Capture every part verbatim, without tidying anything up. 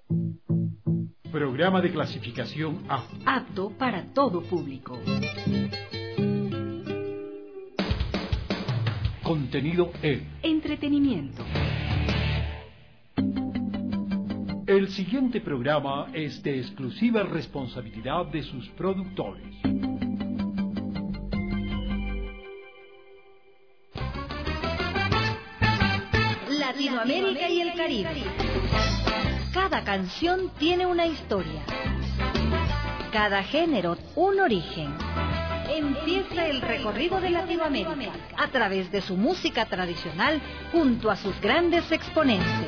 Programa de clasificación A. Apto para todo público. Contenido E. Entretenimiento. El siguiente programa es de exclusiva responsabilidad de sus productores. Latinoamérica y el Caribe. Cada canción tiene una historia. Cada género un origen. Empieza el recorrido de Latinoamérica a través de su música tradicional junto a sus grandes exponentes.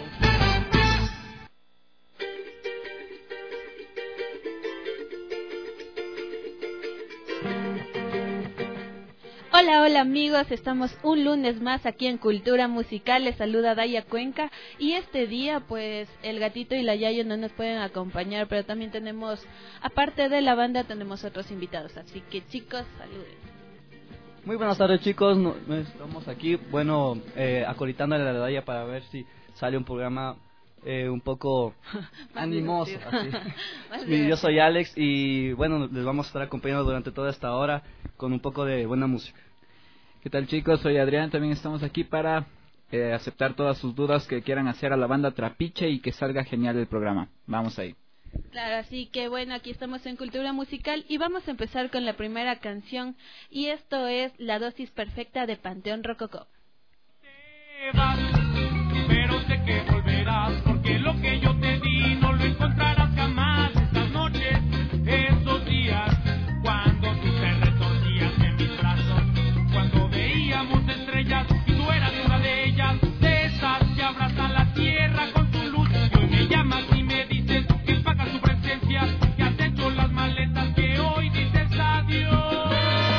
Hola, hola amigos, estamos un lunes más aquí en Cultura Musical, les saluda Daya Cuenca y este día pues el gatito y la Yayo no nos pueden acompañar, pero también tenemos, aparte de la banda, tenemos otros invitados, así que chicos, saluden. Muy buenas tardes chicos, no, estamos aquí, bueno, eh, acolitándole a la Daya para ver si sale un programa eh, un poco animoso. Así. Yo soy Alex y bueno, les vamos a estar acompañando durante toda esta hora con un poco de buena música. ¿Qué tal chicos? Soy Adrián, también estamos aquí para eh, aceptar todas sus dudas que quieran hacer a la banda Trapiche y que salga genial el programa. Vamos ahí. Claro, así que bueno, aquí estamos en Cultura Musical y vamos a empezar con la primera canción y esto es La Dosis Perfecta de Panteón Rococó. Te vas, pero sé que volverás, porque lo que yo te di no lo encontrarás jamás. Estas noches, esos días, cuando tú te retorcías en mis brazos, cuando veíamos estrellas y tú eras una de ellas, de esas que abrazan la tierra con tu luz. Y hoy me llamas y me dices que pagas tu presencia, que has hecho las maletas, que hoy dices adiós.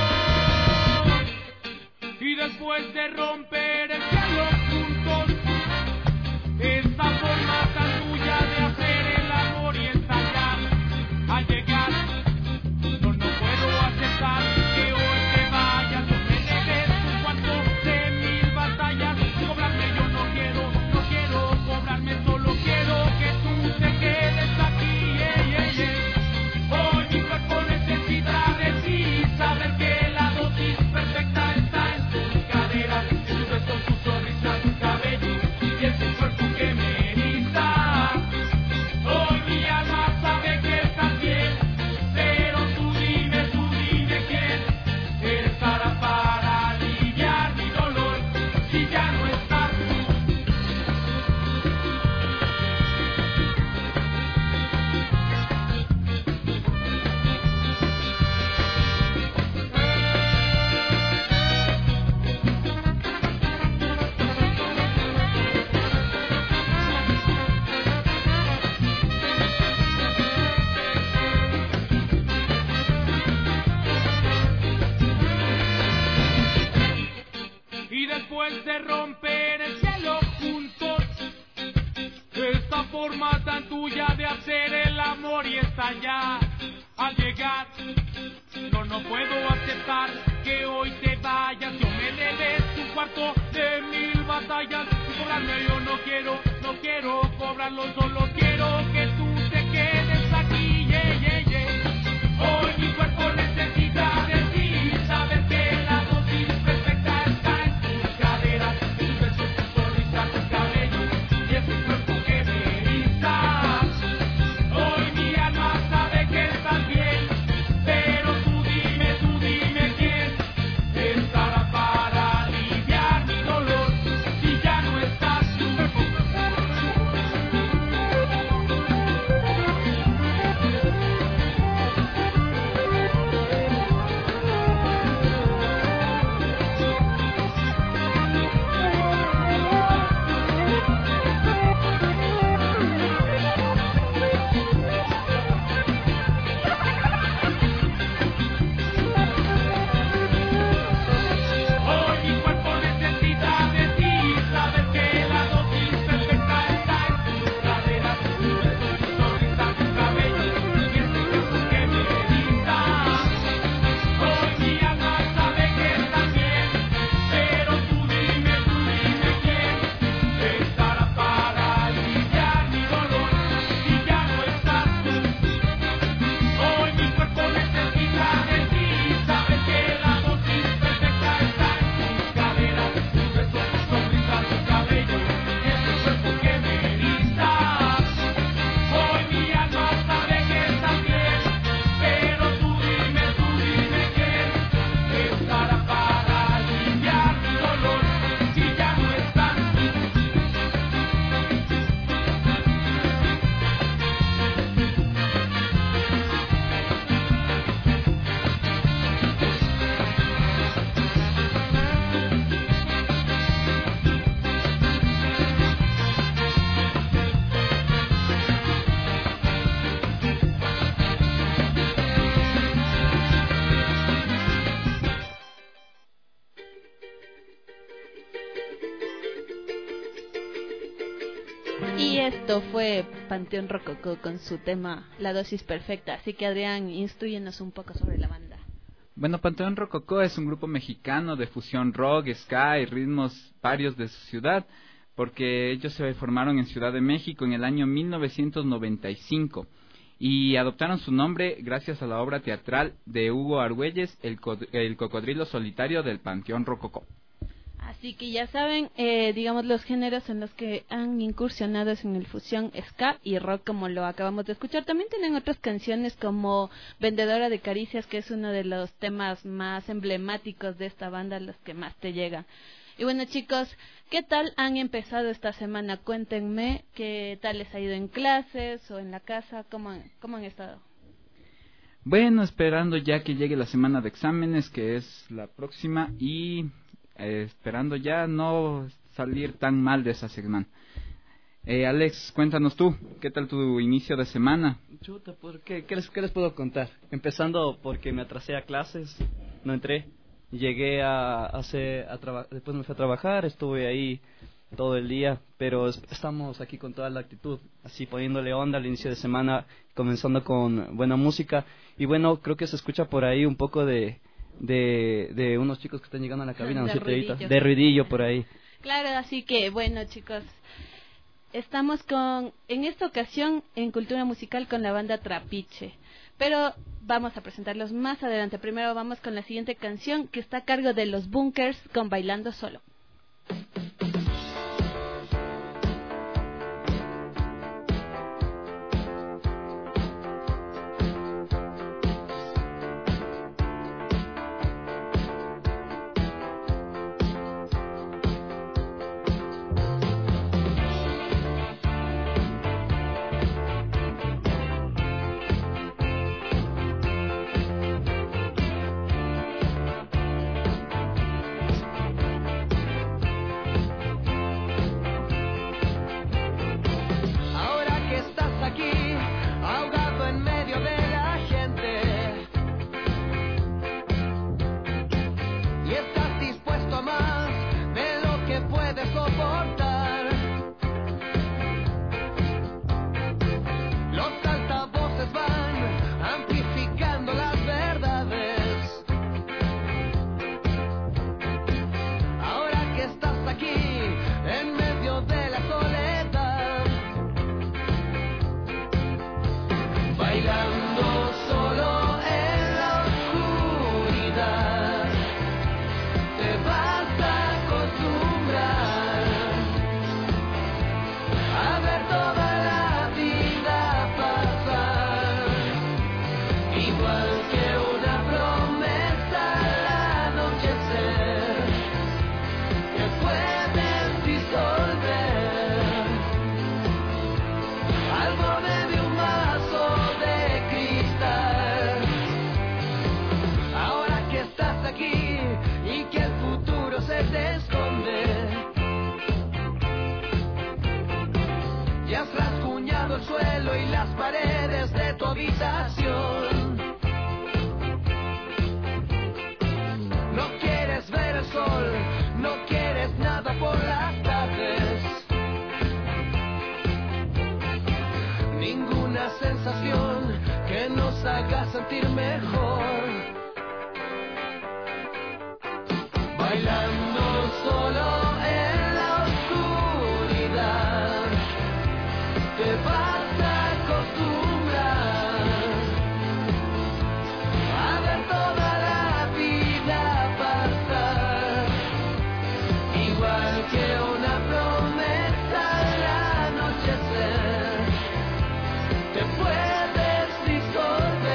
Y después de romper el cielo juntos, esa forma tan tuya de hacer el amor y estallar, al llegar, no, no puedo aceptar que hoy te vayas, no me debes un cuarto de mil batallas, cobrarme yo no quiero, no quiero cobrarme, solo quiero que tú te quedes aquí, ey, ey, ey. Hoy mi cuerpo necesita de ti, saber que la dosis perfecta está en tus caderas, en tus besos, tu sonrisa, tu cabello y en tu cuerpo que me eriza. Hoy mi alma sabe que estás bien, pero tú dime, tú dime quién eres para, para aliviar mi dolor si ya no estás tú. Y después de romper el cielo juntos, esta forma tan tuya de hacer el amor y estallar, al llegar, no, no puedo aceptar que hoy te vayas, yo me debes un cuarto de mil batallas, y cobrarme yo no quiero, no quiero cobrarlo, solo quiero que tú te quedes aquí, yeah, yeah, yeah. Hoy mi cuerpo necesita de ti, saber que la dosis perfecta está en tus caderas, en tus besos, tu sonrisa, tu cabello y en tu cuerpo que me eriza. Hoy mi alma sabe que estás bien, pero tú dime, tú dime quién estará para aliviar mi dolor si ya no estás tú. éxito fue Panteón Rococó con su tema La Dosis Perfecta. Así que Adrián, instrúyenos un poco sobre la banda. Bueno, Panteón Rococó es un grupo mexicano de fusión rock, ska y ritmos varios de su ciudad, porque ellos se formaron en Ciudad de México en el año mil novecientos noventa y cinco y adoptaron su nombre gracias a la obra teatral de Hugo Argüelles, el, co el cocodrilo solitario del Panteón Rococó. Así que ya saben, eh, digamos, los géneros en los que han incursionado es en el fusión ska y rock, como lo acabamos de escuchar. También tienen otras canciones como Vendedora de Caricias, que es uno de los temas más emblemáticos de esta banda, los que más te llegan. Y bueno, chicos, ¿qué tal han empezado esta semana? Cuéntenme qué tal les ha ido en clases o en la casa, cómo han, cómo han estado. Bueno, esperando ya que llegue la semana de exámenes, que es la próxima, y eh, esperando ya no salir tan mal de esa semana. Eh, Alex, cuéntanos tú, ¿qué tal tu inicio de semana? Chuta, ¿por qué? ¿Qué les, qué les puedo contar? Empezando porque me atrasé a clases, no entré. Llegué a hacer, a traba, después me fui a trabajar, estuve ahí todo el día, pero es, estamos aquí con toda la actitud, así poniéndole onda al inicio de semana, comenzando con buena música. Y bueno, creo que se escucha por ahí un poco de, de, de unos chicos que están llegando a la cabina, ¿no? De ruidillo. De ruidillo por ahí. Claro, así que bueno, chicos, estamos con, en esta ocasión, en Cultura Musical con la banda Trapiche. Pero vamos a presentarlos más adelante. Primero vamos con la siguiente canción, que está a cargo de Los Bunkers con Bailando Solo.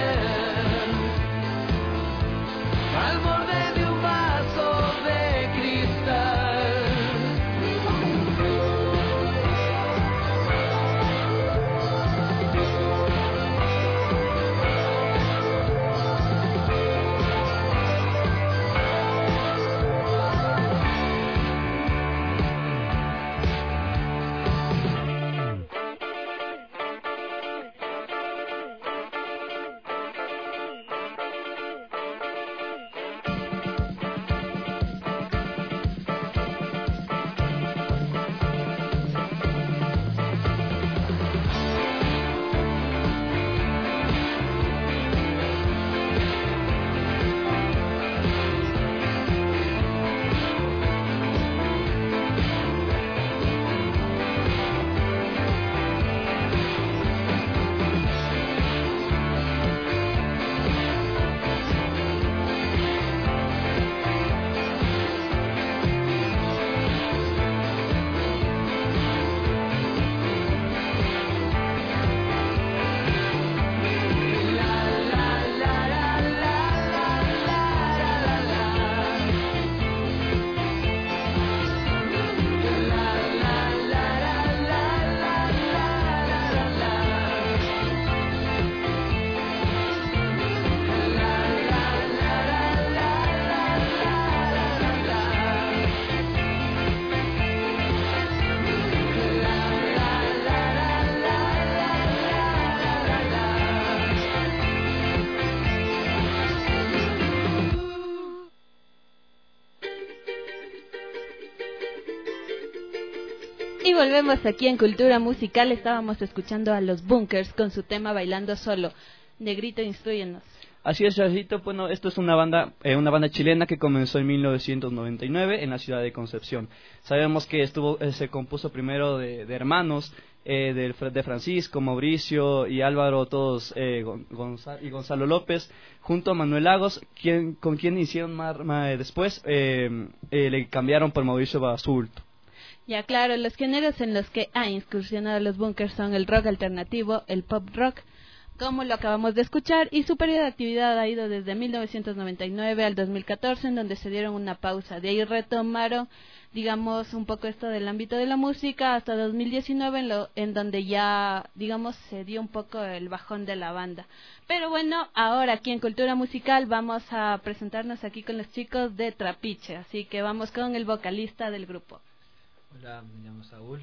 Al borde de un vaso de cristal. Y volvemos aquí en Cultura Musical. Estábamos escuchando a los Bunkers con su tema Bailando Solo. Negrito, instrúyenos. Así es, Chachito. Bueno, esto es una banda eh, una banda chilena que comenzó en mil novecientos noventa y nueve en la ciudad de Concepción. Sabemos que estuvo eh, se compuso primero de, de hermanos, eh, de, de Francisco, Mauricio y Álvaro, todos eh, Gonzalo, y Gonzalo López, junto a Manuel Lagos, quien, con quien hicieron más, más después, eh, eh, le cambiaron por Mauricio Basulto. Ya claro, los géneros en los que ha incursionado los Bunkers son el rock alternativo, el pop rock, como lo acabamos de escuchar, y su periodo de actividad ha ido desde mil novecientos noventa y nueve al dos mil catorce, en donde se dieron una pausa. De ahí retomaron, digamos, un poco esto del ámbito de la música hasta dos mil diecinueve, en, lo, en donde ya, digamos, se dio un poco el bajón de la banda. Pero bueno, ahora aquí en Cultura Musical vamos a presentarnos aquí con los chicos de Trapiche, así que vamos con el vocalista del grupo. Hola, me llamo Saúl.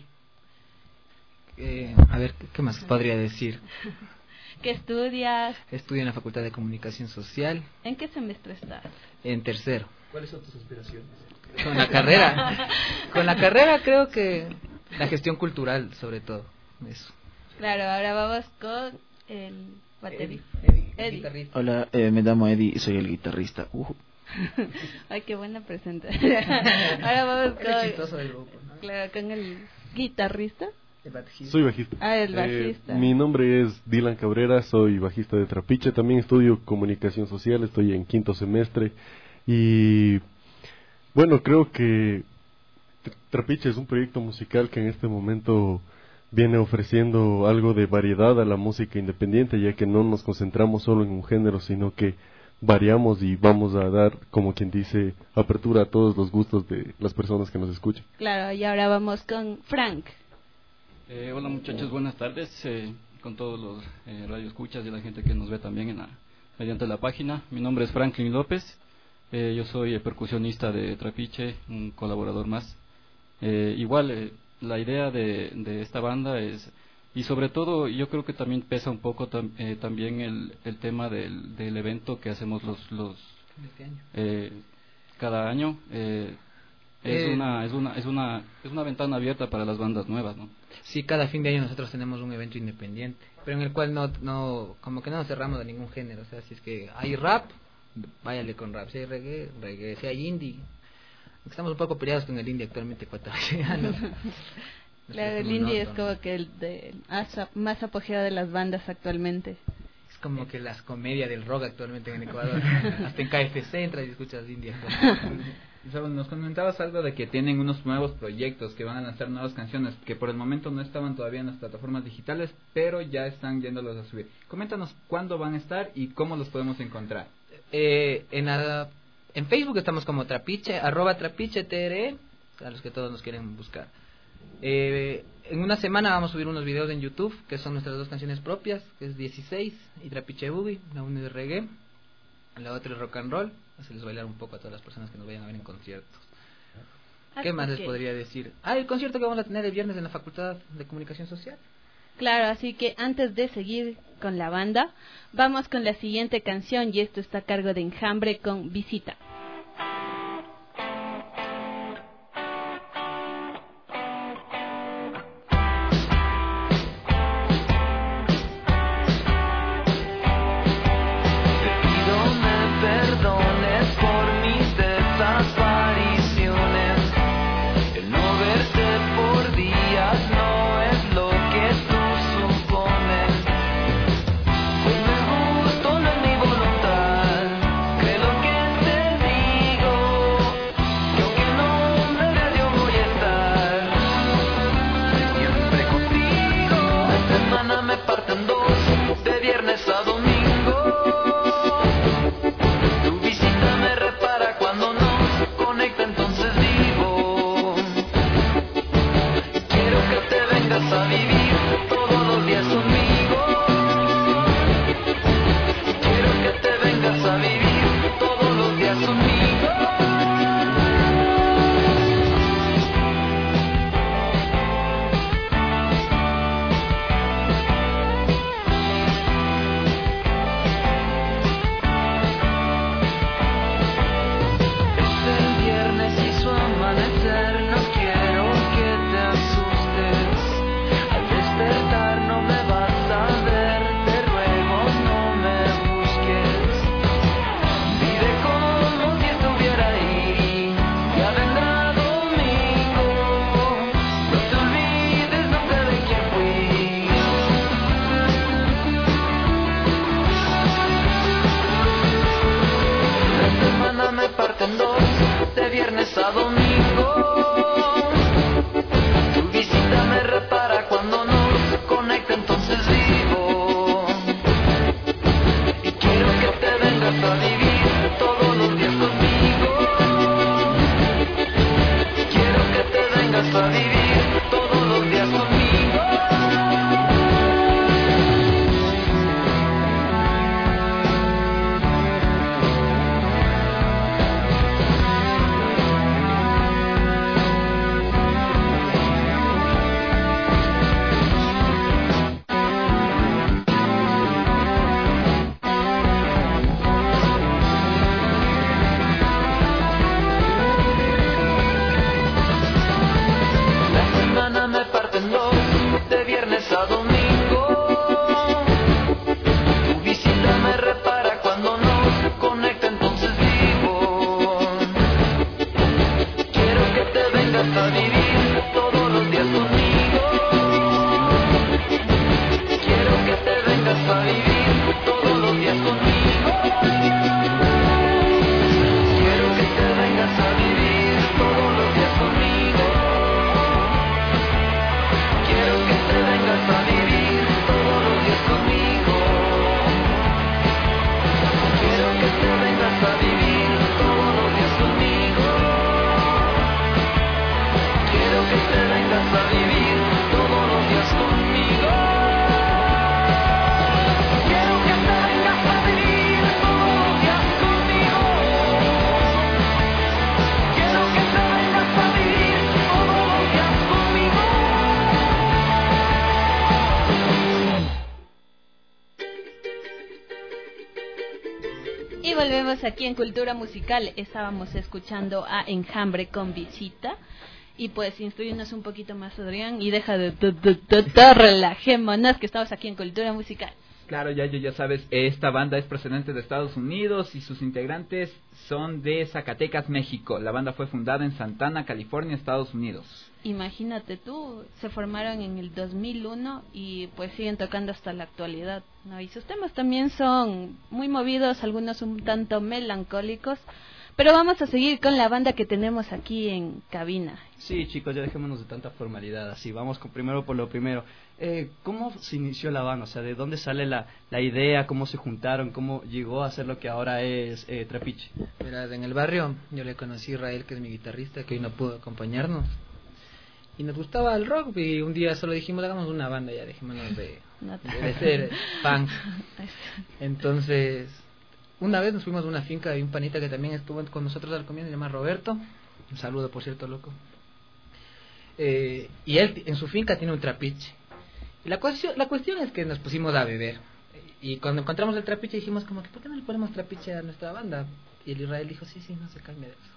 Eh, a ver, ¿qué más podría decir? ¿Qué estudias? Estudio en la Facultad de Comunicación Social. ¿En qué semestre estás? En tercero. ¿Cuáles son tus aspiraciones? Con la carrera. Con la carrera creo que la gestión cultural, sobre todo. Eso. Claro, ahora vamos con el baterista. Eddie, Eddie. Eddie. Hola, eh, me llamo Eddie y soy el guitarrista. Uh. Ay, qué buena presentación. Ahora vamos con, El chistoso del grupo, ¿no? claro, con el guitarrista. El bajista. Soy bajista. Ah, el bajista. Eh, mi nombre es Dylan Cabrera, soy bajista de Trapiche. También estudio comunicación social, estoy en quinto semestre. Y bueno, creo que Trapiche es un proyecto musical que en este momento viene ofreciendo algo de variedad a la música independiente, ya que no nos concentramos solo en un género, sino que variamos y vamos a dar, como quien dice, apertura a todos los gustos de las personas que nos escuchan. Claro, y ahora vamos con Frank. Eh, hola muchachos, buenas tardes, eh, con todos los eh, radioescuchas y la gente que nos ve también en la, mediante la página. Mi nombre es Franklin López, eh, yo soy eh, percusionista de Trapiche, un colaborador más. Eh, igual, eh, la idea de, de esta banda es, y sobre todo yo creo que también pesa un poco tam, eh, también el, el tema del, del evento que hacemos los, los Este año. eh, cada año. Eh, es Eh, una es una es una es una ventana abierta para las bandas nuevas, ¿no? Sí, cada fin de año nosotros tenemos un evento independiente, pero en el cual no, no como que no nos cerramos de ningún género. O sea, si es que hay rap, váyale con rap. Si hay reggae, reggae. Si hay indie, estamos un poco peleados con el indie actualmente ecuatoriano. Claro, el indie es como que el de, más apogeo de las bandas actualmente. Es como que las comedias del rock actualmente en Ecuador. Hasta en K F C entras y escuchas indie. Nos comentabas algo de que tienen unos nuevos proyectos, que van a lanzar nuevas canciones, que por el momento no estaban todavía en las plataformas digitales, pero ya están yéndolos a subir. Coméntanos cuándo van a estar y cómo los podemos encontrar. Eh, en, la, en Facebook estamos como Trapiche, arroba Trapiche T R E, a los que todos nos quieren buscar. Eh, en una semana vamos a subir unos videos en YouTube, que son nuestras dos canciones propias, que es dieciséis y Trapiche Boogie, la una de reggae, la otra es rock and roll, hacerles bailar un poco a todas las personas que nos vayan a ver en conciertos. ¿Qué más les podría decir? Ah, el concierto que vamos a tener el viernes en la Facultad de Comunicación Social. Claro, así que antes de seguir con la banda, vamos con la siguiente canción, y esto está a cargo de Enjambre con Visita. Hoy me gustó, no es mi voluntad, creo que te Y volvemos aquí en Cultura Musical. Estábamos escuchando a Enjambre con Visita. Y pues instruyenos un poquito más, Adrián, y deja de relajémonos, que estamos aquí en Cultura Musical. Claro, ya, ya sabes, esta banda es procedente de Estados Unidos y sus integrantes son de Zacatecas, México. La banda fue fundada en Santana, California, Estados Unidos. Imagínate tú, se formaron en el dos mil uno y pues siguen tocando hasta la actualidad, ¿no? Y sus temas también son muy movidos, algunos un tanto melancólicos. Pero vamos a seguir con la banda que tenemos aquí en cabina. Sí, chicos, ya dejémonos de tanta formalidad. Así, vamos con primero por lo primero. Eh, ¿Cómo se inició la banda? O sea, ¿de dónde sale la, la idea? ¿Cómo se juntaron? ¿Cómo llegó a ser lo que ahora es eh, Trapiche? Mira, en el barrio yo le conocí a Israel, que es mi guitarrista, que hoy no pudo acompañarnos. Y nos gustaba el rock y un día solo dijimos, hagamos una banda, ya dejémonos de, de, de ser punk. Entonces... una vez nos fuimos a una finca de un panita que también estuvo con nosotros al comienzo, se llama Roberto. Un saludo, por cierto, loco. Eh, y él en su finca tiene un trapiche. Y la cuestión, la cuestión es que nos pusimos a beber. Y cuando encontramos el trapiche dijimos como que, ¿por qué no le ponemos trapiche a nuestra banda? Y el Israel dijo, sí, sí, no se cambia de eso.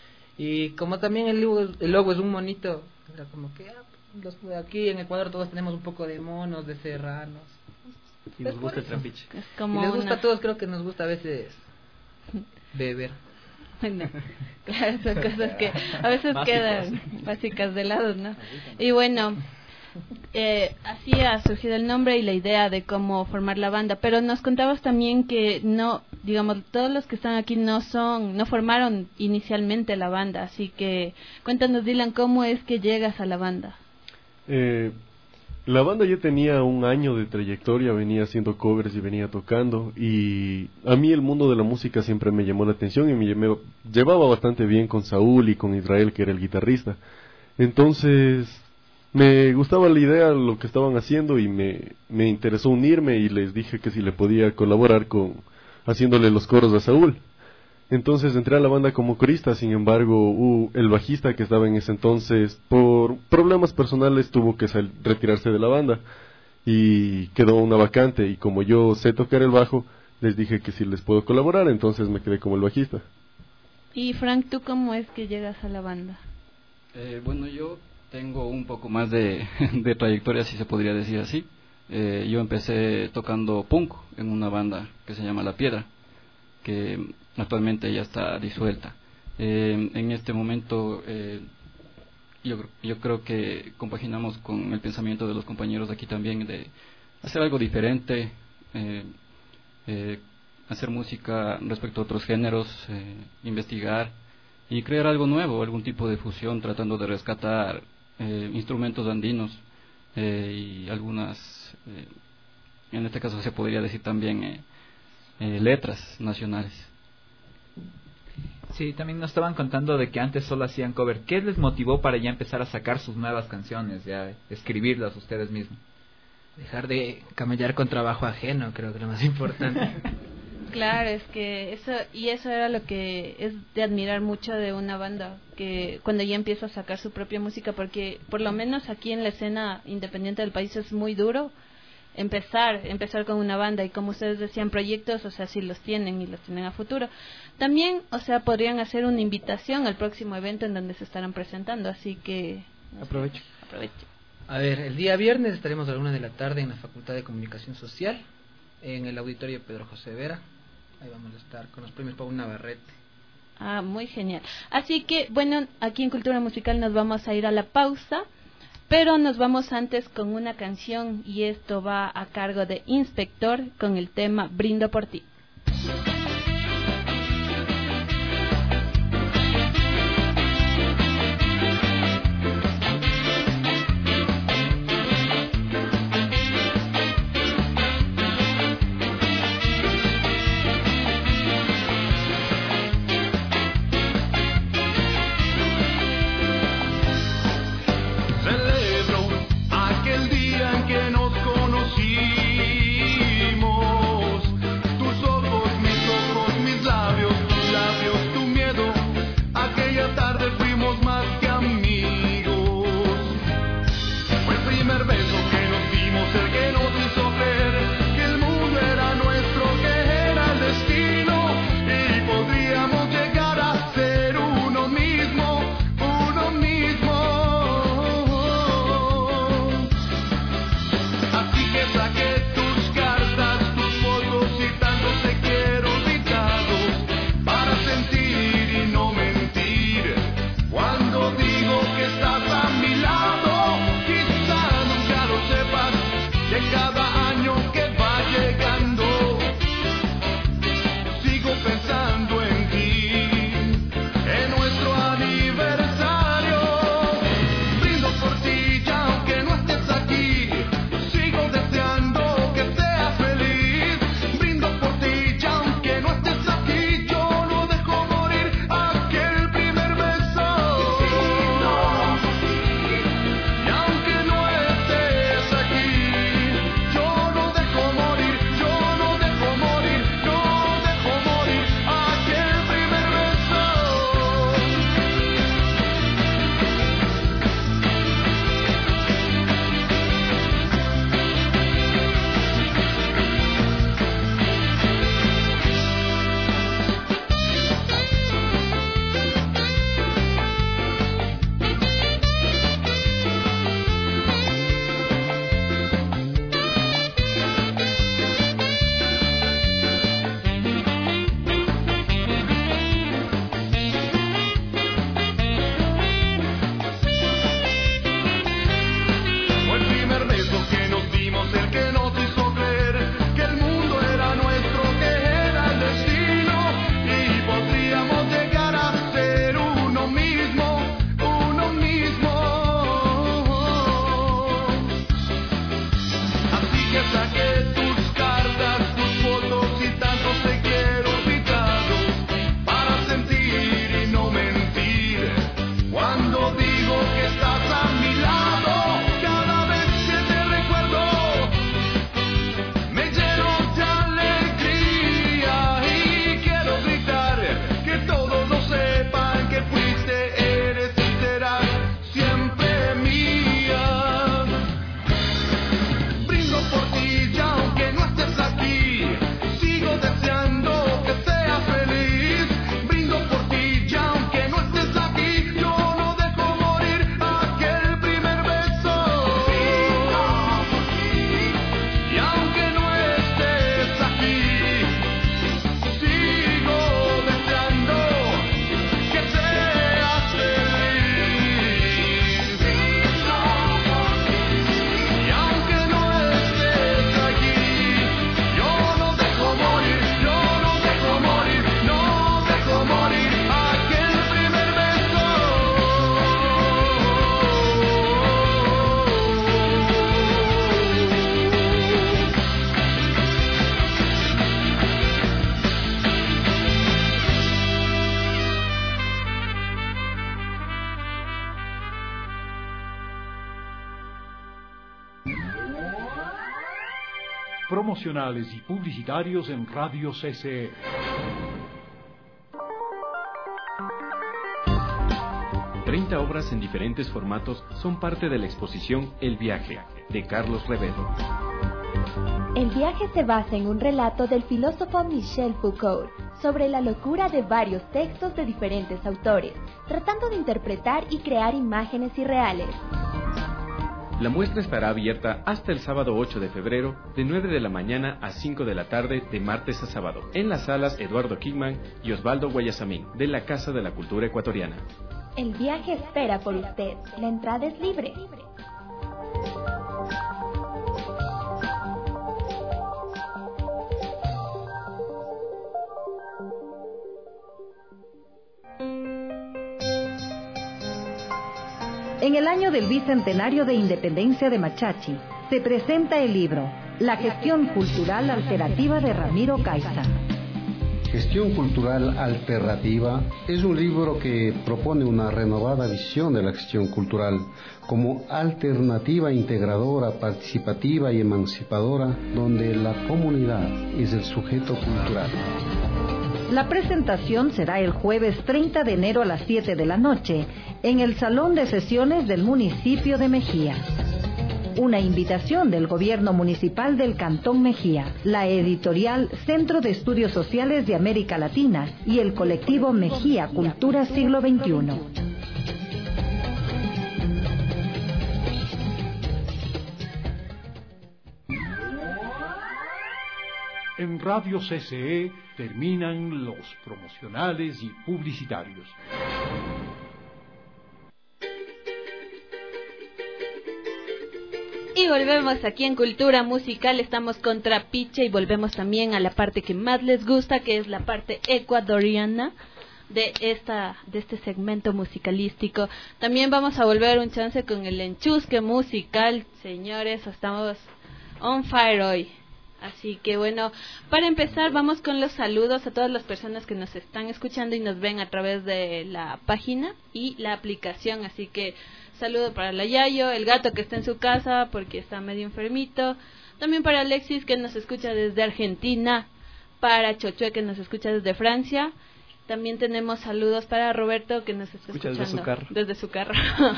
Y como también el logo, el logo es un monito, era como que, ah, los, aquí en Ecuador todos tenemos un poco de monos, de serranos. Y nos gusta el trapiche. Es como y les gusta una... a todos, creo que nos gusta a veces beber. Bueno, claro, son cosas que a veces Básicos. quedan básicas de lado, ¿no? Y bueno, eh, así ha surgido el nombre y la idea de cómo formar la banda. Pero nos contabas también que no, digamos, todos los que están aquí no son, no formaron inicialmente la banda. Así que cuéntanos, Dylan, ¿cómo es que llegas a la banda? Eh... La banda ya tenía un año de trayectoria, venía haciendo covers y venía tocando, y a mí el mundo de la música siempre me llamó la atención y me llamé, llevaba bastante bien con Saúl y con Israel, que era el guitarrista. Entonces me gustaba la idea, lo que estaban haciendo, y me, me interesó unirme y les dije que si le podía colaborar con haciéndole los coros a Saúl. Entonces entré a la banda como corista, sin embargo, uh, el bajista que estaba en ese entonces, por problemas personales, tuvo que sal- retirarse de la banda y quedó una vacante, y como yo sé tocar el bajo, les dije que si les puedo colaborar, entonces me quedé como el bajista. Y Frank, ¿tú cómo es que llegas a la banda? Eh, bueno, yo tengo un poco más de, de trayectoria, si se podría decir así. Eh, yo empecé tocando punk en una banda que se llama La Piedra, que actualmente ya está disuelta. Eh, en este momento eh, yo, yo creo que compaginamos con el pensamiento de los compañeros aquí también de hacer algo diferente, eh, eh, hacer música respecto a otros géneros, eh, investigar y crear algo nuevo, algún tipo de fusión, tratando de rescatar eh, instrumentos andinos eh, y algunas, eh, en este caso se podría decir también eh, eh, letras nacionales. Sí, también nos estaban contando de que antes solo hacían cover. ¿Qué les motivó para ya empezar a sacar sus nuevas canciones, ya escribirlas ustedes mismos? Dejar de camellar con trabajo ajeno, creo que es lo más importante. Claro, es que eso, y eso era lo que es de admirar mucho de una banda, que cuando ya empieza a sacar su propia música, porque por lo menos aquí en la escena independiente del país es muy duro empezar, empezar con una banda, y como ustedes decían, proyectos, o sea, sí los tienen y los tienen a futuro. También, o sea, podrían hacer una invitación al próximo evento en donde se estarán presentando, así que... No aprovecho. sé, aprovecho. A ver, el día viernes estaremos a la una de la tarde en la Facultad de Comunicación Social, en el auditorio Pedro José Vera. Ahí vamos a estar con los premios Paul Navarrete. Ah, muy genial. Así que, bueno, aquí en Cultura Musical nos vamos a ir a la pausa, pero nos vamos antes con una canción, y esto va a cargo de Inspector con el tema Brindo por ti. Aquel día en que nos conocimos, tus Promocionales y publicitarios en Radio C C E. treinta obras en diferentes formatos son parte de la exposición El Viaje, de Carlos Revedo. El viaje se basa en un relato del filósofo Michel Foucault sobre la locura de varios textos de diferentes autores, tratando de interpretar y crear imágenes irreales. La muestra estará abierta hasta el sábado ocho de febrero, de nueve de la mañana a cinco de la tarde, de martes a sábado, en las salas Eduardo Kingman y Osvaldo Guayasamín, de la Casa de la Cultura Ecuatoriana. El viaje espera por usted. La entrada es libre. En el año del bicentenario de independencia de Machachi, se presenta el libro La gestión cultural alternativa de Ramiro Caiza. Gestión cultural alternativa es un libro que propone una renovada visión de la gestión cultural como alternativa integradora, participativa y emancipadora, donde la comunidad es el sujeto cultural. La presentación será el jueves treinta de enero a las siete de la noche en el Salón de Sesiones del municipio de Mejía. Una invitación del Gobierno Municipal del Cantón Mejía, la editorial Centro de Estudios Sociales de América Latina y el colectivo Mejía Cultura Siglo veintiuno. En Radio C C E terminan los promocionales y publicitarios. Y volvemos aquí en Cultura Musical, estamos con Trapiche y volvemos también a la parte que más les gusta, que es la parte ecuatoriana de esta de este segmento musicalístico. También vamos a volver un chance con el enchusque musical, señores, estamos on fire hoy. Así que bueno, para empezar vamos con los saludos a todas las personas que nos están escuchando y nos ven a través de la página y la aplicación. Así que saludo para la Yayo, el gato que está en su casa porque está medio enfermito. También para Alexis que nos escucha desde Argentina, para Chochue que nos escucha desde Francia. También tenemos saludos para Roberto que nos está Escucha escuchando desde su carro. desde su carro.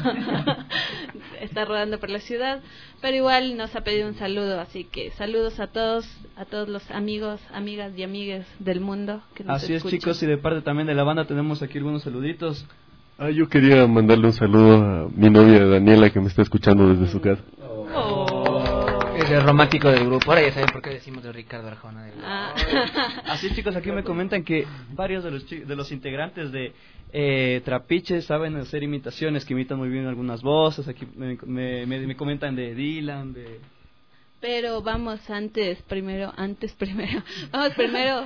Está rodando por la ciudad, pero igual nos ha pedido un saludo, así que saludos a todos, a todos los amigos, amigas y amigues del mundo que nos Así escuchan. es, chicos, y de parte también de la banda tenemos aquí algunos saluditos. Ah, yo quería mandarle un saludo a mi novia Daniela que me está escuchando desde su casa. Es el romántico del grupo. Ahora ya saben por qué decimos de Ricardo Arjona. De... Ah. Así es, chicos, aquí me comentan que varios de los chi- de los integrantes de eh, Trapiche saben hacer imitaciones, que imitan muy bien algunas voces. Aquí me, me, me, me comentan de Dylan, de... Pero vamos antes, primero, antes primero. Vamos primero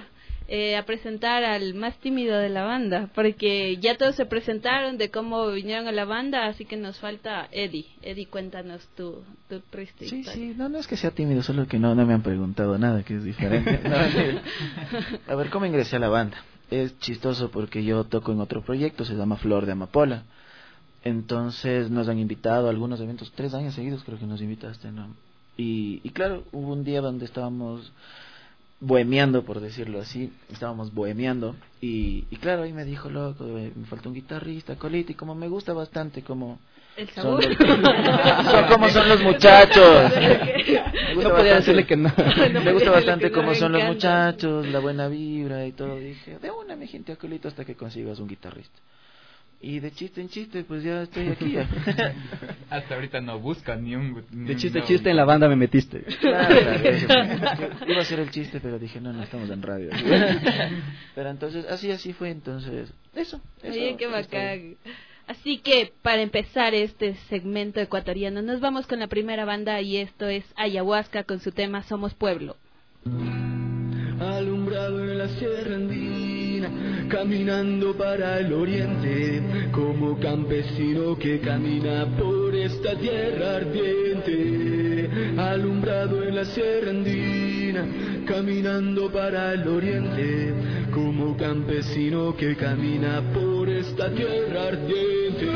eh, a presentar al más tímido de la banda, porque ya todos se presentaron de cómo vinieron a la banda, así que nos falta Eddie. Eddie, cuéntanos tu, tu triste Sí, historia. sí, no, no es que sea tímido, solo que no, no me han preguntado nada, que es diferente. No, a ver, ¿cómo ingresé a la banda? Es chistoso porque yo toco en otro proyecto, se llama Flor de Amapola. Entonces nos han invitado a algunos eventos, tres años seguidos creo que nos invitaste, ¿no? Y, y claro, hubo un día donde estábamos bohemiando, por decirlo así, estábamos bohemiando, y, y claro, ahí me dijo, loco, me falta un guitarrista, Colita, y como me gusta bastante como... El sabor. Son los, son como son los muchachos. Me gusta no podía decirle que no. Me gusta bastante no, como me son los encanta. muchachos, la buena vibra y todo. Dije, de una, mi gente, Colito, hasta que consigas un guitarrista. Y de chiste en chiste, pues ya estoy aquí. Ya. Hasta ahorita no busca ni un... Ni De chiste un, chiste no. En la banda me metiste. Claro, claro, eso fue. Iba a ser el chiste, pero dije, no, no estamos en radio. Pero entonces, así, así fue, entonces, eso. eso Oye, qué bacán. Así que, para empezar este segmento ecuatoriano, nos vamos con la primera banda, y esto es Ayahuasca con su tema Somos Pueblo. Alumbrado en la sierra andina, caminando para el oriente, como campesino que camina por esta tierra ardiente. Alumbrado en la sierra andina, caminando para el oriente, como campesino que camina por esta tierra ardiente.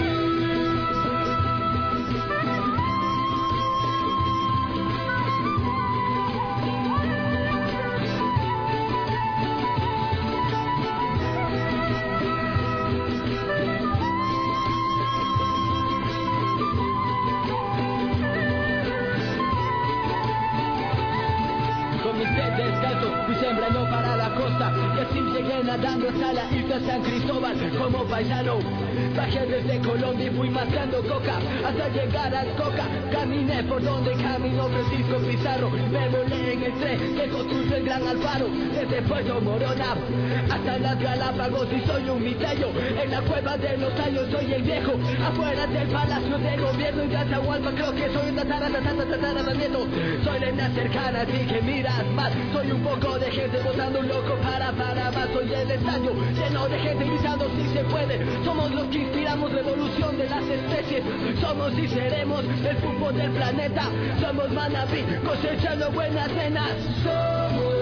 Sembrando para la costa, y así llegué nadando hasta la isla San Cristóbal como paisano. Bajé desde Colombia y fui matando coca hasta llegar a Coca. Caminé por donde caminó Francisco Pizarro, me volé en el tren que construyó el Gran Alfaro. Desde Puerto Morona hasta las Galápagos, y soy un mitello en la cueva de los tallos. Soy el viejo afuera del palacio de gobierno, y de Atahualpa creo que soy un tatara, tatara, tatara, nieto. Soy leyenda cercana, así que miras más. Soy un poco de gente votando un loco para Panamá. Soy el estadio lleno de gente gritando si se puede. Somos los que inspiramos revolución de las especies. Somos y seremos el fútbol del planeta. Somos Manabí cosechando buenas cenas. Somos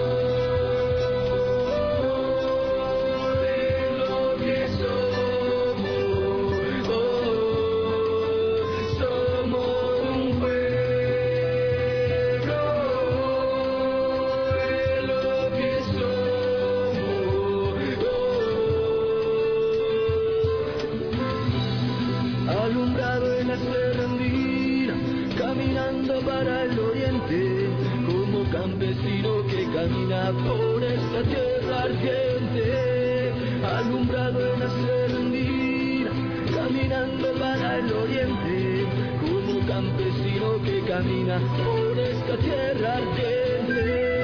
lo que somos. Para el oriente, como campesino que camina por esta tierra ardiente, alumbrado en la serendina, caminando para el oriente, como campesino que camina por esta tierra ardiente.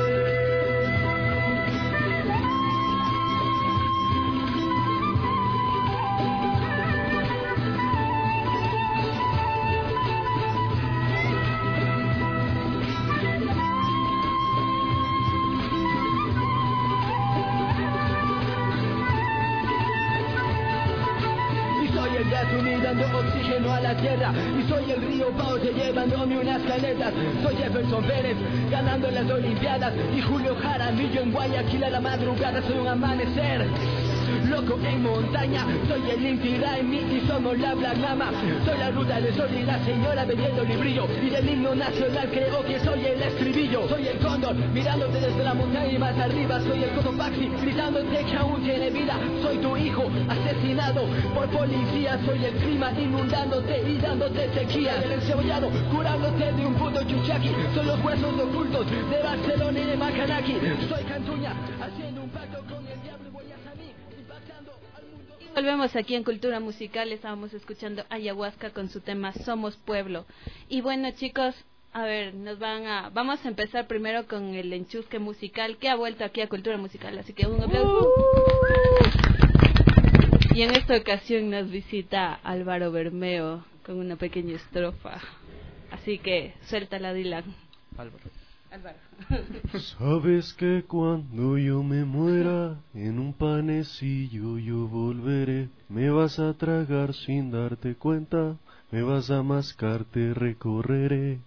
Dando oxígeno a la tierra, y soy el río Pauce llevándome unas canetas. Soy Jefferson Pérez ganando las olimpiadas, y Julio Jaramillo en Guayaquil a la madrugada. Soy un amanecer loco en montaña, soy el Inti Raimi y somos la Black Mama. Soy la ruta del sol y la señora vendiendo librillo, y del himno nacional creo que soy el estribillo. Soy el cóndor mirándote desde la montaña y más arriba. Soy el Cotopaxi gritándote que aún tiene vida. Soy tu hijo asesinado por policía. Soy el clima inundándote y dándote sequía. El encebollado curándote de un puto chuchaqui. Soy los huesos ocultos de Barcelona y de Macanaki. Soy Cantuña haciendo un pacto con el diablo y voy a salir impactando al mundo. Volvemos aquí en Cultura Musical. Estábamos escuchando Ayahuasca con su tema Somos Pueblo. Y bueno, chicos, a ver, nos van a vamos a empezar primero con el enchusque musical que ha vuelto aquí a Cultura Musical, así que un aplauso. Uh. Y en esta ocasión nos visita Álvaro Bermeo con una pequeña estrofa. Así que suéltala, Dylan. Álvaro. Álvaro. Sabes que cuando yo me muera, en un panecillo yo volveré. Me vas a tragar sin darte cuenta, me vas a mascar, te recorreré.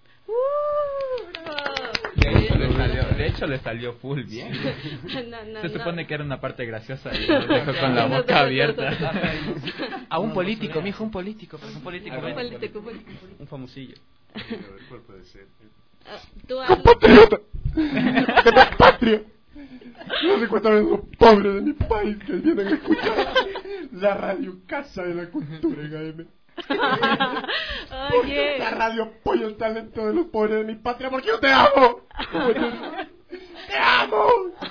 De hecho, le salió, de hecho le salió full bien. No, no, Se supone no. que era una parte graciosa y lo dejó con la boca abierta. A un político, mijo, un político. Pues, un político. Un político, un político. Un famosillo. ¿Cuál puede ser? Ah, tú hablas. ¡Compatriota! ¡Que te patria! No sé cuántas veces los pobres de mi país que vienen a escuchar la radio Casa de la Cultura en A M. Oye. La radio apoya el talento de los pobres de mi patria porque yo te amo. ¡Te amo!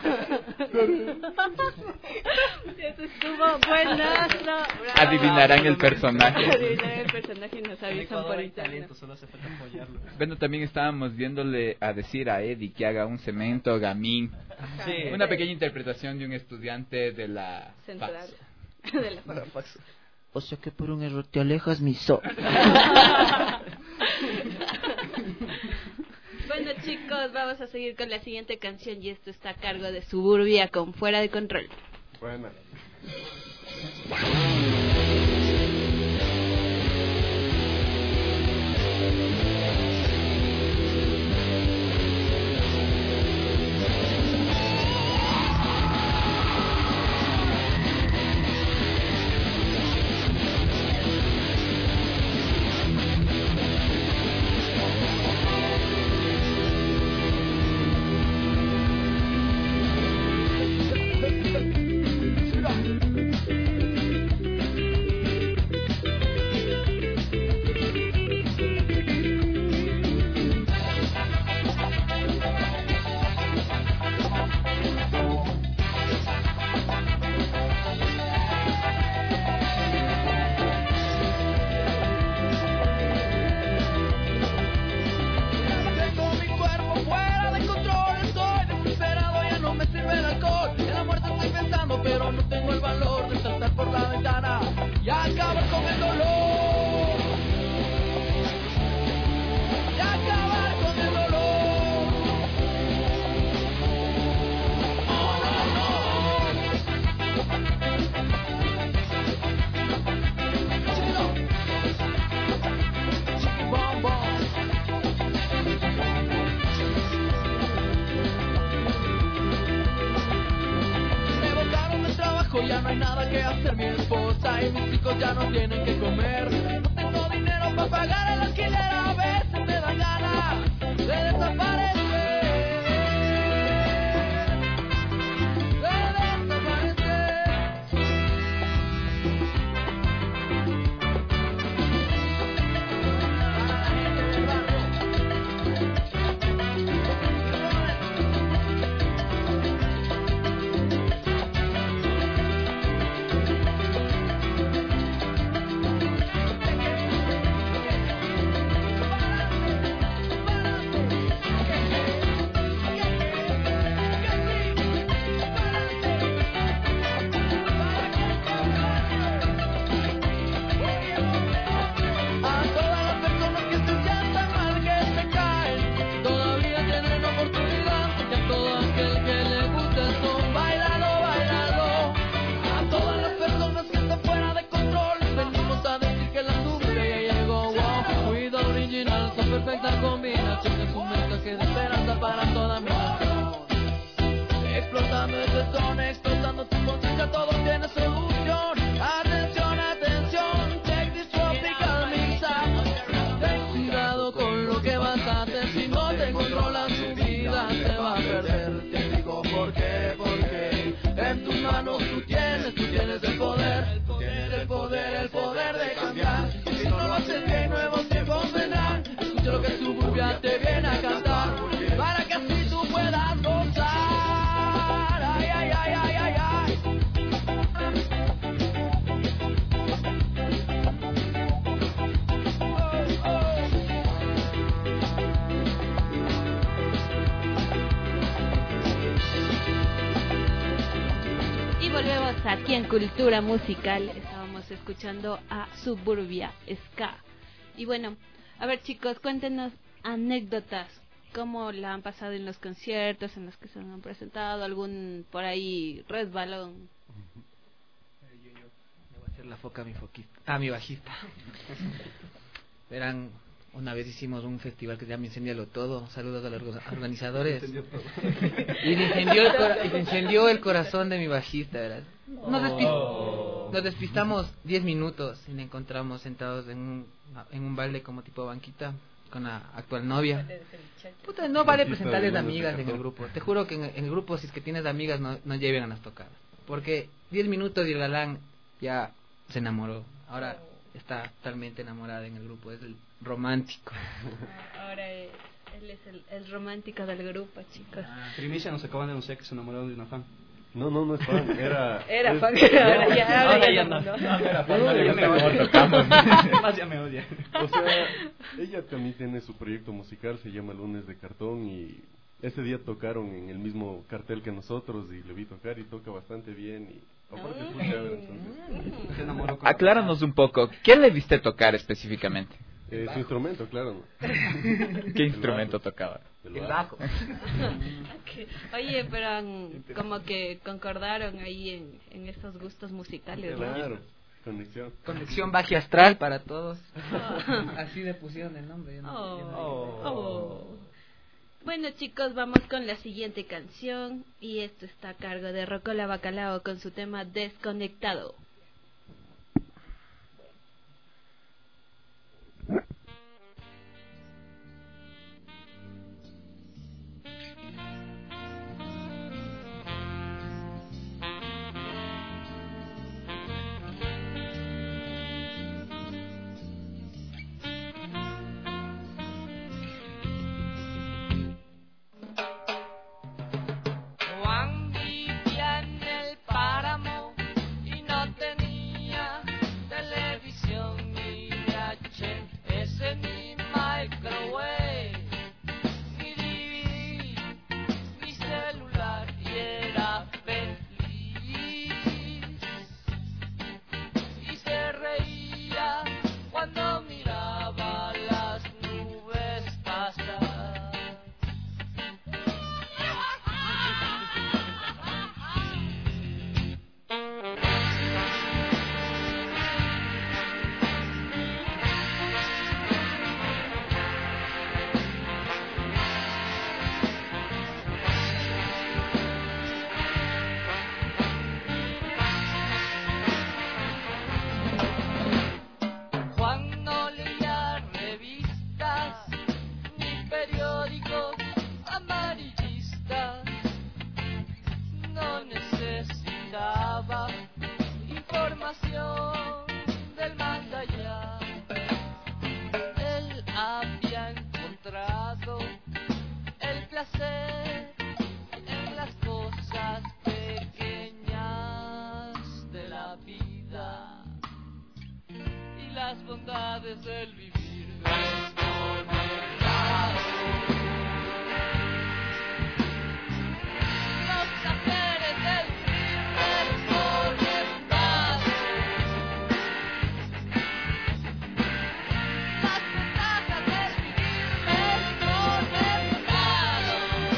Eso estuvo buenazo. Adivinarán el personaje. Adivinarán el personaje y nos avisan por internet. Talento, solo hace falta apoyarlo. Bueno, también estábamos viéndole a decir a Eddie que haga un cemento gamín. Sí. Una pequeña interpretación de un estudiante de la Central. Fax. De la Fax. O sea que por un error te alejas, mi so. Bueno, chicos, vamos a seguir con la siguiente canción y esto está a cargo de Suburbia con Fuera de Control. Buena. Ya no hay nada que hacer, mi esposa y mis hijos ya no tienen que comer. No tengo dinero para pagar el alquiler, a veces me dan ganas de desaparecer. De desaparecer. Perfecta combinación es un mensaje de esperanza para toda mi nación. Explotando ese son, explotando tu conciencia, todo tiene solución. Atención, atención, check this tropical mix up. Ten cuidado con lo que vas a hacer, si no te controlas tu vida te va a perder. Te digo por qué, porque en tus manos tú tienes, tú tienes el poder. Tienes el poder, el poder de cambiar. Y si no lo haces bien, nuevos tiempos vendrán. Escucha lo que Suburbia te viene a cantar, para que así tú puedas gozar. Ay, ay, ay, ay, ay, ay. Oh, oh. Y volvemos aquí en Cultura Musical. Estábamos escuchando a Suburbia Ska. Y bueno, a ver chicos, cuéntenos anécdotas cómo la han pasado en los conciertos en los que se han presentado, algún por ahí resbalón. Yo, yo, me voy a hacer la foca a mi foquista, a mi bajista. Verán, una vez hicimos un festival que se llama Incendialo Todo. Saludos a los organizadores. Y me incendió el, cora- y me incendió el corazón de mi bajista, ¿verdad? Nos, despi- nos despistamos diez minutos y nos encontramos sentados en un, en un balde como tipo banquita con la actual novia. Puta, no vale presentarles amigas en el grupo. Te juro que en, en el grupo, si es que tienes amigas, no, no lleven a las tocadas. Porque diez minutos y el galán ya se enamoró. Ahora está totalmente enamorada en el grupo. Es el romántico. Ahora es, él es el, el romántico del grupo, chicos. Ah, Primicia nos acaban de anunciar que se enamoró de una fan. No, no, no es fan, era... Era es, fan, no, ahora ya, ahora ahora ya ya no. no. no. No, no era fan, No, no, ya ya me me odia. tocamos. Más ya me odia. O sea, ella también tiene su proyecto musical, se llama Lunes de Cartón, y ese día tocaron en el mismo cartel que nosotros y le vi tocar y toca bastante bien y aparte es muy chévere, entonces Se enamoró con Acláranos un poco, ¿qué le viste tocar específicamente? eh, su instrumento, claro, ¿no? ¿Qué instrumento tocaba? El el bajo. bajo. Okay. Oye, pero um, como que concordaron ahí en, en esos gustos musicales, ¿no? Claro, conexión. Conexión Baji Astral para todos. Así le pusieron el nombre. Yo no, Oh. yo no- Oh. Bueno, chicos, vamos con la siguiente canción y esto está a cargo de Rocola Bacalao con su tema Desconectado. Juan vivía en el páramo y no tenía televisión ni V H S ni microwave ni D V D ni celular y era feliz y se reía cuando miraba las nubes pasar. Juan no leía revistas ni periódicos amarillistas, no necesitaba información del más allá. Él había encontrado el placer en las cosas pequeñas de la vida y las bondades del vivir desconectado. Los placeres del vivir desconectado. Las ventajas del vivir desconectado.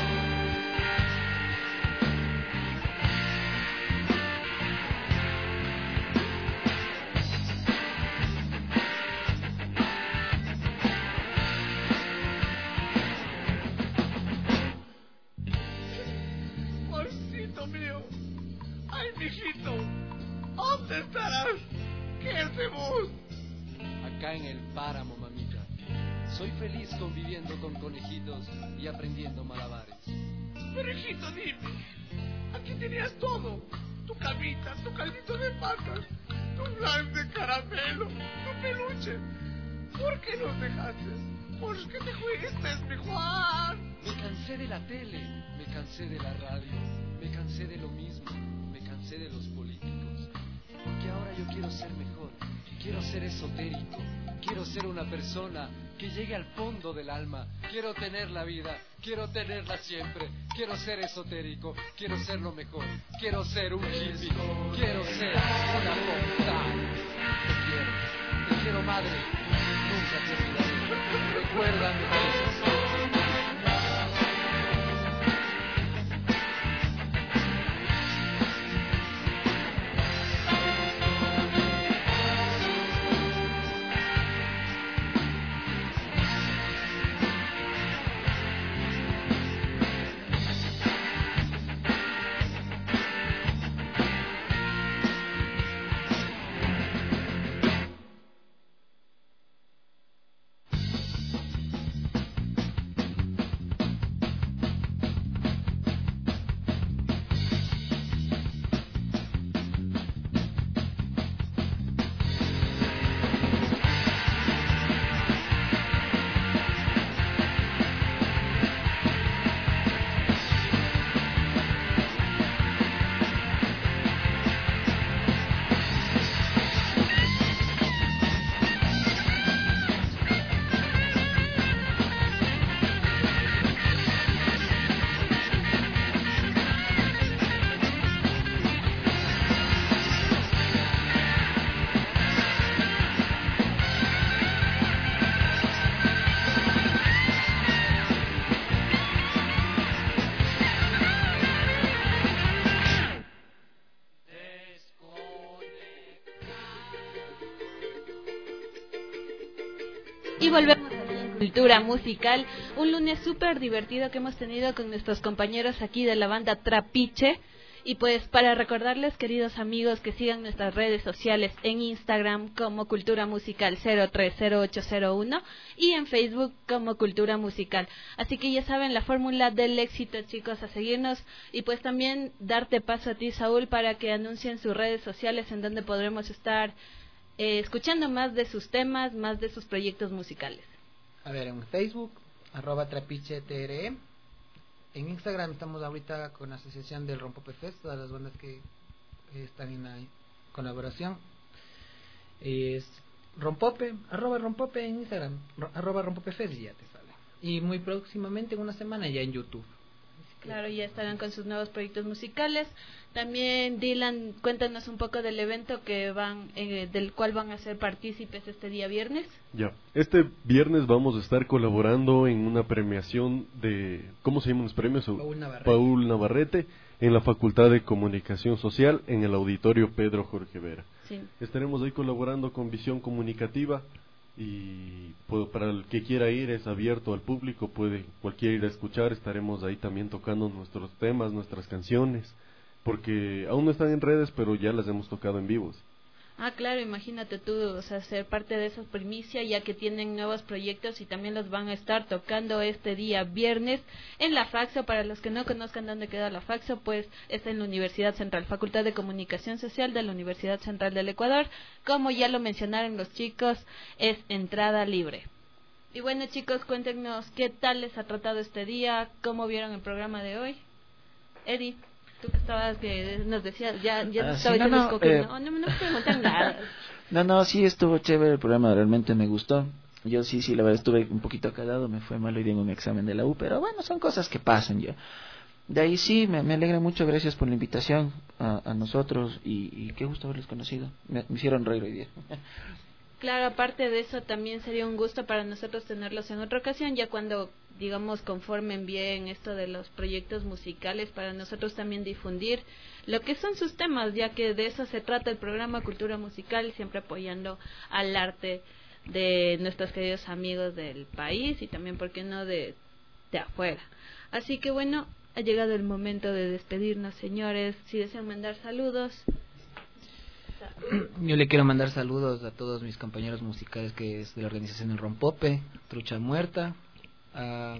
Amorcito mío, ay mijito, ¿dónde estarás? ¿Qué hacemos? Acá en el páramo, mamita. Soy feliz conviviendo con conejitos y aprendiendo malabares. Pero hijito, dime, aquí tenías todo, tu camita, tu caldito de patas, tu flan de caramelo, tu peluche. ¿Por qué nos dejaste? ¿Por qué te juegues, mi Juan? Me cansé de la tele, me cansé de la radio, me cansé de lo mismo, me cansé de los políticos. Porque ahora yo quiero ser mejor, quiero ser esotérico, quiero ser una persona que llegue al fondo del alma, quiero tener la vida, quiero tenerla siempre, quiero ser esotérico, quiero ser lo mejor, quiero ser un hippie, quiero ser una postal. Te quiero, te quiero madre, nunca te olvidaré, recuérdame. volvemos a Cultura Musical, un lunes súper divertido que hemos tenido con nuestros compañeros aquí de la banda Trapiche. Y pues para recordarles, queridos amigos, que sigan nuestras redes sociales en Instagram como Cultura Musical cero tres cero ocho cero uno y en Facebook como Cultura Musical. Así que ya saben la fórmula del éxito, chicos, a seguirnos. Y pues también darte paso a ti, Saúl, para que anuncien sus redes sociales en donde podremos estar eh, escuchando más de sus temas, más de sus proyectos musicales. A ver, en Facebook, arroba Trapiche T R E. En Instagram estamos ahorita con la asociación del Rompope Fest, todas las bandas que eh, están en la colaboración. Es Rompope, arroba Rompope en Instagram, ro, arroba Rompope Fest y ya te sale. Y muy próximamente, en una semana, ya en YouTube. Claro, ya estarán con sus nuevos proyectos musicales. También, Dylan, cuéntanos un poco del evento que van, eh, del cual van a ser partícipes este día viernes. Ya, este viernes vamos a estar colaborando en una premiación de, ¿cómo se llaman los premios? Paul Navarrete. Paul Navarrete, en la Facultad de Comunicación Social, en el Auditorio Pedro Jorge Vera. Sí. Estaremos ahí colaborando con Visión Comunicativa. Y pues, para el que quiera ir, es abierto al público, puede cualquiera ir a escuchar. Estaremos ahí también tocando nuestros temas, nuestras canciones, porque aún no están en redes, pero ya las hemos tocado en vivos. Ah, claro, imagínate tú, o sea, ser parte de esa primicia, ya que tienen nuevos proyectos y también los van a estar tocando este día viernes en la Faxo. Para los que no conozcan dónde queda la Faxo, pues está en la Universidad Central, Facultad de Comunicación Social de la Universidad Central del Ecuador. Como ya lo mencionaron los chicos, es entrada libre. Y bueno, chicos, cuéntenos qué tal les ha tratado este día, cómo vieron el programa de hoy. Eddie, tú que estabas, que nos decías, ya, ya ah, estaba sí, no, no, que eh, no, no, no me preguntan nada. No, no, sí estuvo chévere el programa, realmente me gustó. Yo sí, sí, la verdad estuve un poquito calado, me fue mal hoy día en un examen de la U, pero bueno, son cosas que pasan ya. De ahí sí, me, me alegra mucho, gracias por la invitación a, a nosotros y, y qué gusto haberles conocido. Me, me hicieron reír hoy día. Claro, aparte de eso, también sería un gusto para nosotros tenerlos en otra ocasión, ya cuando, digamos, conformen bien esto de los proyectos musicales, para nosotros también difundir lo que son sus temas, ya que de eso se trata el programa Cultura Musical, siempre apoyando al arte de nuestros queridos amigos del país y también, ¿por qué no?, de, de afuera. Así que bueno, ha llegado el momento de despedirnos, señores. Si desean mandar saludos. Yo le quiero mandar saludos a todos mis compañeros musicales que es de la organización El Rompope, Trucha Muerta, a,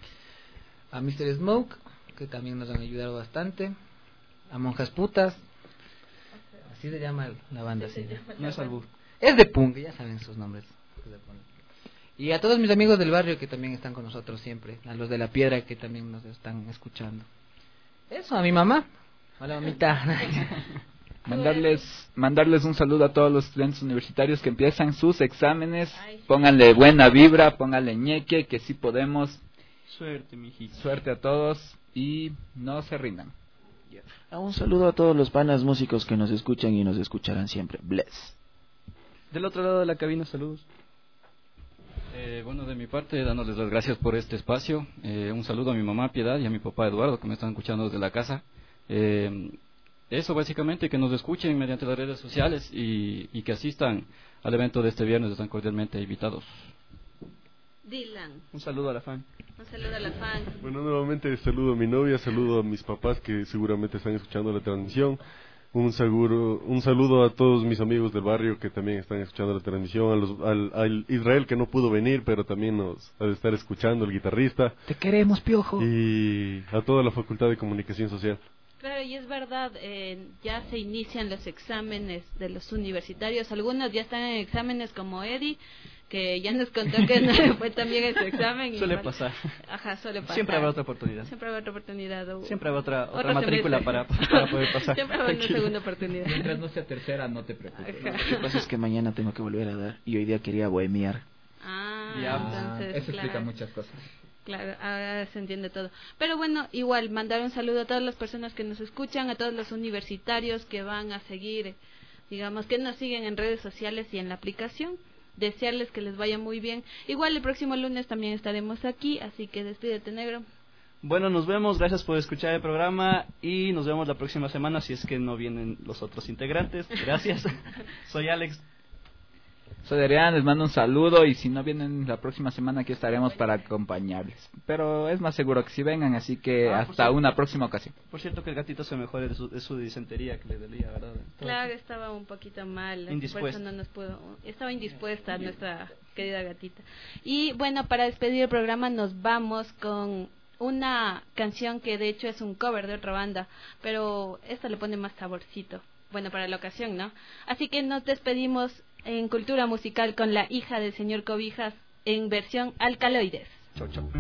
a mister Smoke, que también nos han ayudado bastante, a Monjas Putas, así se llama la banda, sí, no es albur, es de punk, ya saben sus nombres, y a todos mis amigos del barrio que también están con nosotros siempre, a los de La Piedra que también nos están escuchando. Eso, a mi mamá, hola mamita. Mandarles, mandarles un saludo a todos los estudiantes universitarios que empiezan sus exámenes. Pónganle buena vibra, pónganle ñeque, que sí podemos. Suerte, mijito. Suerte a todos y no se rindan. Ah, un saludo a todos los panas músicos que nos escuchan y nos escucharán siempre. Bless. Del otro lado de la cabina, saludos. Eh, bueno, de mi parte, dándoles las gracias por este espacio. Eh, un saludo a mi mamá Piedad y a mi papá Eduardo, que me están escuchando desde la casa. Eh, Eso básicamente, que nos escuchen mediante las redes sociales y, y que asistan al evento de este viernes, están cordialmente invitados. Dylan. Un saludo a la fan. Un saludo a la fan. Bueno, nuevamente saludo a mi novia, saludo a mis papás que seguramente están escuchando la transmisión. Un, seguro, un saludo a todos mis amigos del barrio que también están escuchando la transmisión, a los, al, al Israel que no pudo venir, pero también nos ha de estar escuchando, el guitarrista. Te queremos, Piojo. Y a toda la Facultad de Comunicación Social. Claro, y es verdad, eh, ya se inician los exámenes de los universitarios, algunos ya están en exámenes como Eddie, que ya nos contó que no le fue también en su examen. Suele igual. pasar. Ajá, suele pasar. Siempre habrá otra oportunidad. Siempre habrá otra oportunidad. O, Siempre habrá otra, otra matrícula para, para poder pasar. Siempre habrá una segunda oportunidad. Mientras no sea tercera, no te preocupes. Lo que pasa es que mañana tengo que volver a dar y hoy día quería bohemiar. Ah, ya, entonces, eso claro. explica muchas cosas. Claro, ahora se entiende todo. Pero bueno, igual, mandar un saludo a todas las personas que nos escuchan, a todos los universitarios que van a seguir, digamos, que nos siguen en redes sociales y en la aplicación. Desearles que les vaya muy bien. Igual el próximo lunes también estaremos aquí, así que despídete, negro. Bueno, nos vemos, gracias por escuchar el programa y nos vemos la próxima semana si es que no vienen los otros integrantes. Gracias. Soy Alex. Soy Adrián, les mando un saludo y si no vienen la próxima semana aquí estaremos para acompañarles. Pero es más seguro que si vengan, así que ah, hasta una próxima ocasión. Por cierto que el gatito se mejore de su, de su disentería que le dolía, ¿verdad? Entonces, claro, estaba un poquito mal, indispuesta. Por eso no nos pudo, estaba indispuesta nuestra querida gatita. Y bueno, para despedir el programa nos vamos con una canción que de hecho es un cover de otra banda, pero esta le pone más saborcito. Bueno, para la ocasión, ¿no? Así que nos despedimos en Cultura Musical con La hija del señor Cobijas en versión Alcaloides. Chau, chau.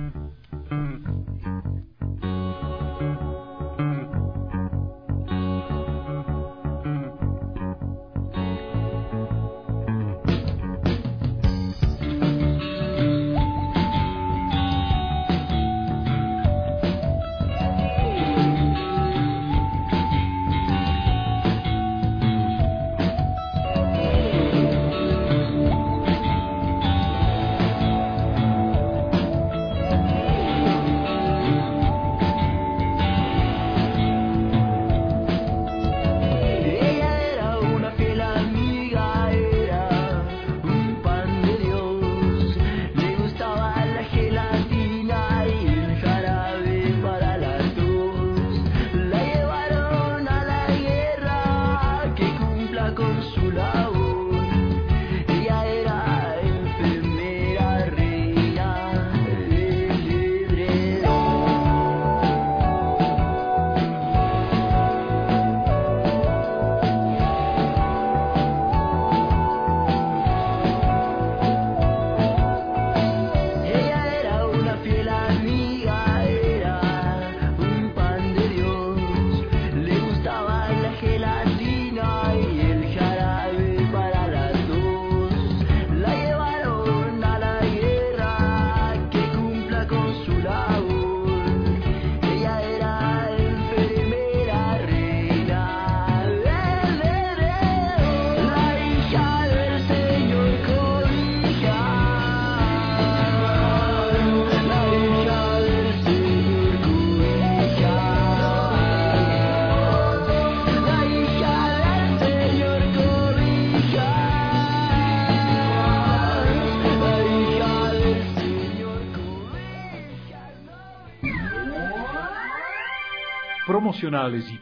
Promocionales y